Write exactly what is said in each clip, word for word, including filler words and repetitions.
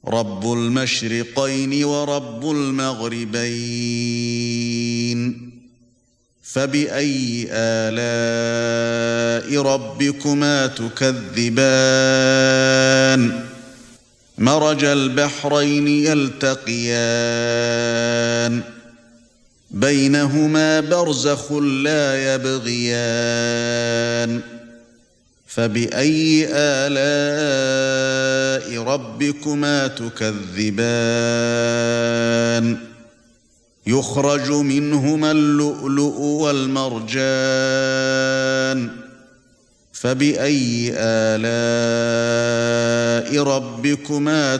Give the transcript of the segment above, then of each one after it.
رب المشرقين ورب المغربين فبأي آلاء ربكما تكذبان مرج البحرين يلتقيان بينهما برزخ لا يبغيان فبأي آلاء ربكما تكذبان يخرج منهما اللؤلؤ والمرجان فبأي آلاء ربكما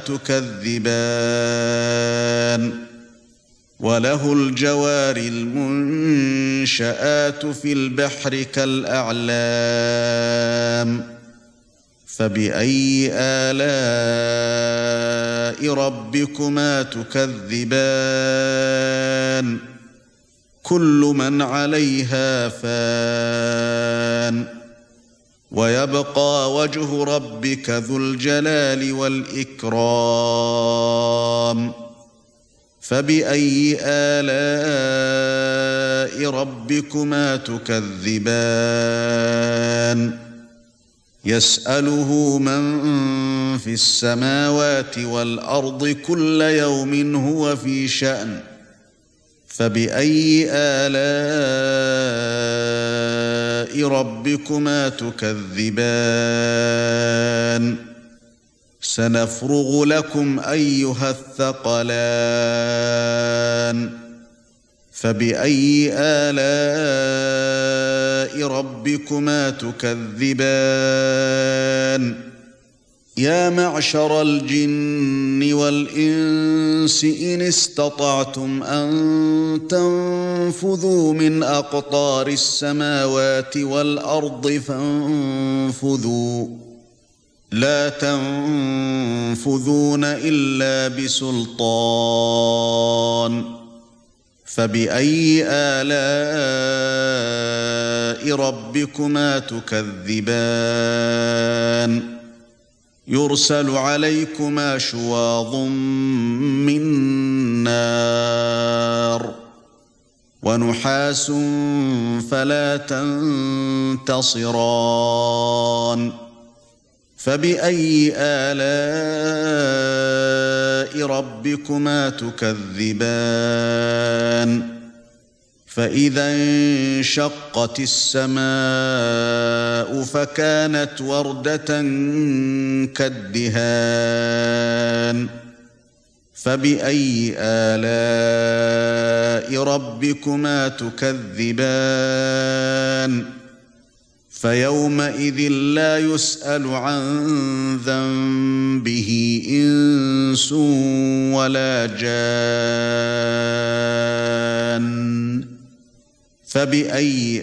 تكذبان وله الجوار المنشآت في البحر كالأعلام فبأي آلاء ربكما تكذبان كل من عليها فان ويبقى وجه ربك ذو الجلال والإكرام فبأي آلاء ربكما تكذبان يسأله من في السماوات والأرض كل يوم هو في شأن فبأي آلاء ربكما تكذبان سنفرغ لكم أيها الثقلان فبأي آلاء ربكما تكذبان يا معشر الجن والإنس إن استطعتم أن تنفذوا من أقطار السماوات والأرض فانفذوا لا تنفذون إلا بسلطان فبأي آلاء ربكما تكذبان يرسل عليكما شواظ من نار ونحاس فلا تنتصران فبأي آلاء ربكما تكذبان فإذا انشقت السماء فكانت وردة كالدهان فبأي آلاء ربكما تكذبان فيومئذ لا يسأل عن ذنبه إنس ولا جان فبأي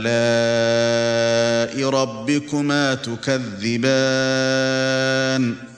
آلاء ربكما تكذبان